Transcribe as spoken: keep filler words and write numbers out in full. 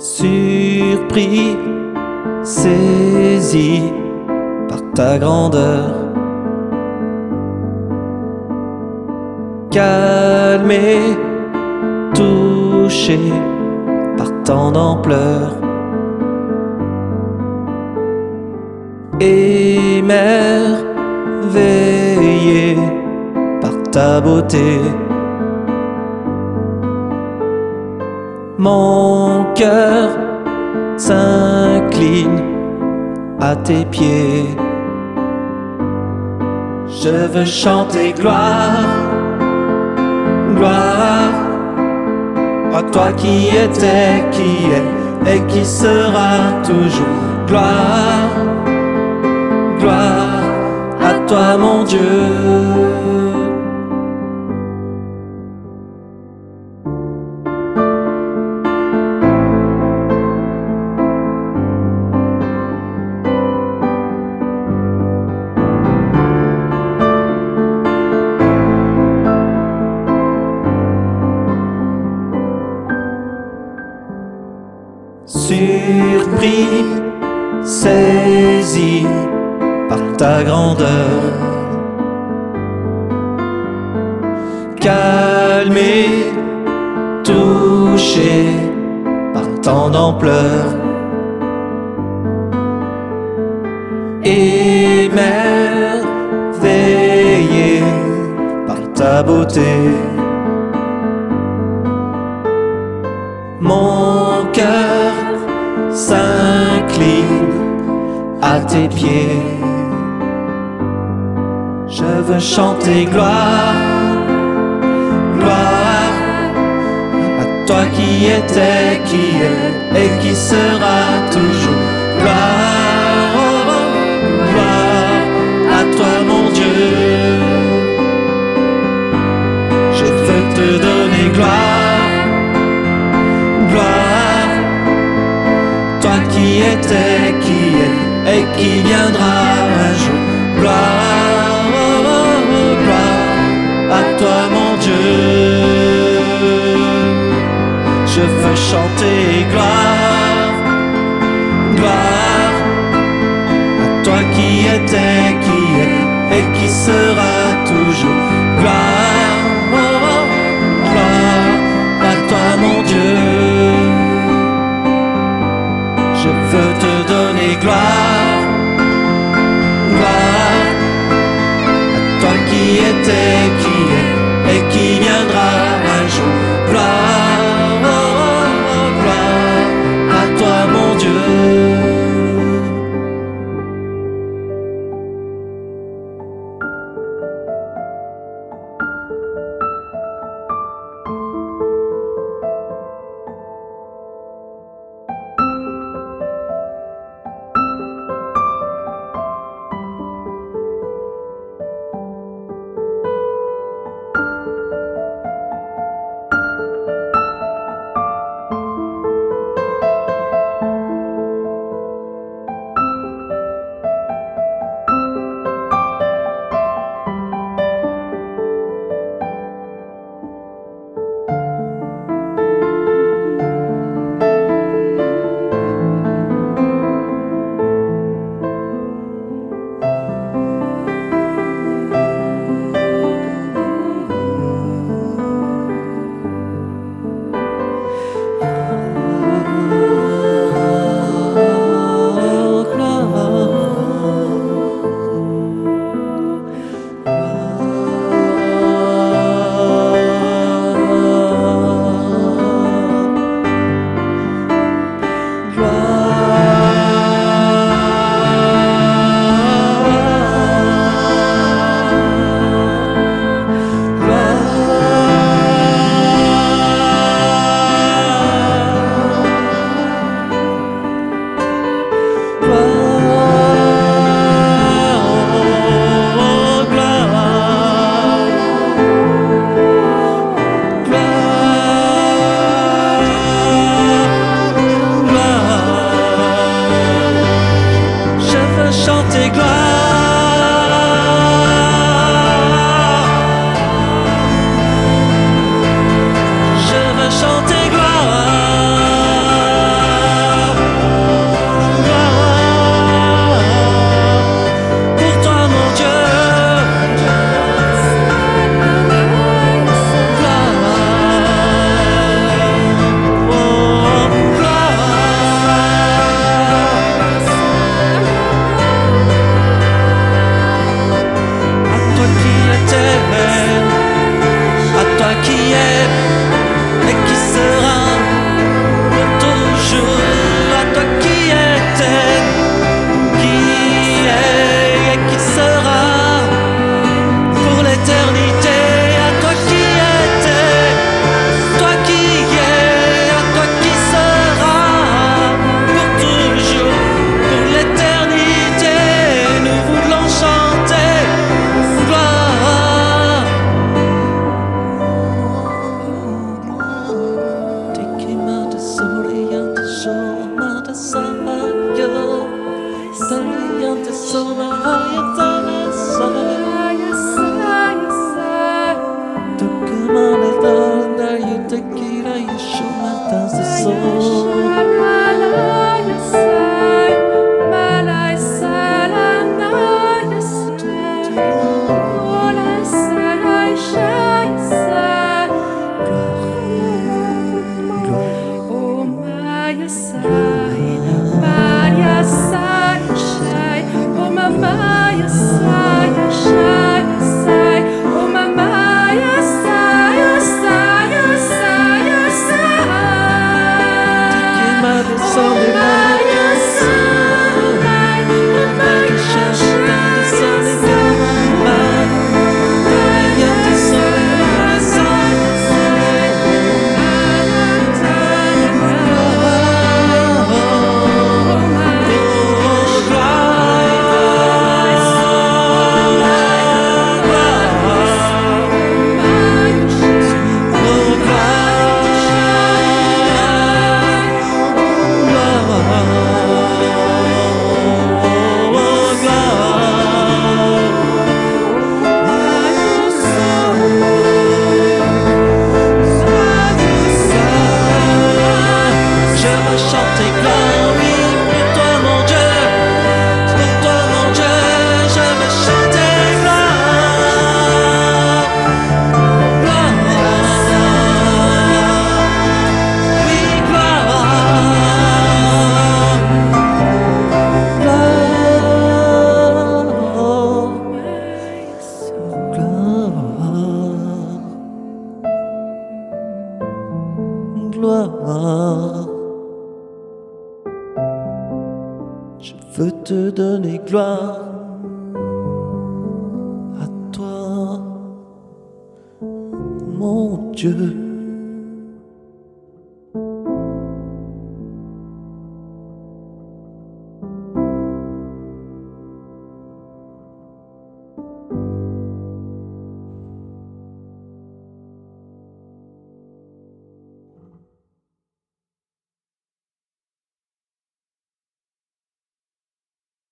surpris, saisi par ta grandeur, calmé, touché par tant d'ampleur, émerveillé par ta beauté. Mon cœur s'incline à tes pieds. Je veux chanter gloire, gloire à toi qui étais, qui est et qui sera toujours. Gloire, gloire à toi mon Dieu. Surpris, saisi par ta grandeur, calmé, touché par tant d'ampleur, émerveillé par ta beauté. Mon cœur s'incline à tes pieds. Je veux chanter gloire, gloire à toi qui étais, qui est et qui sera toujours. Gloire, oh, gloire à toi mon Dieu. Je veux te donner gloire, gloire, toi qui étais, qui est et qui viendra un jour. Gloire, oh, oh, gloire à toi mon Dieu. Je veux chanter gloire, gloire à toi qui étais, qui est et qui sera toujours. Gloire, oh, oh, gloire à toi mon Dieu. Je veux te donner gloire, gloire à toi qui étais, qui est et qui viendra un jour. Gloire, oh, oh, gloire à toi mon Dieu. descendez là, le soleil, le bain qui cherche, descendez là, le descendez là, le soleil, gloire. Je veux te donner gloire à toi, mon Dieu.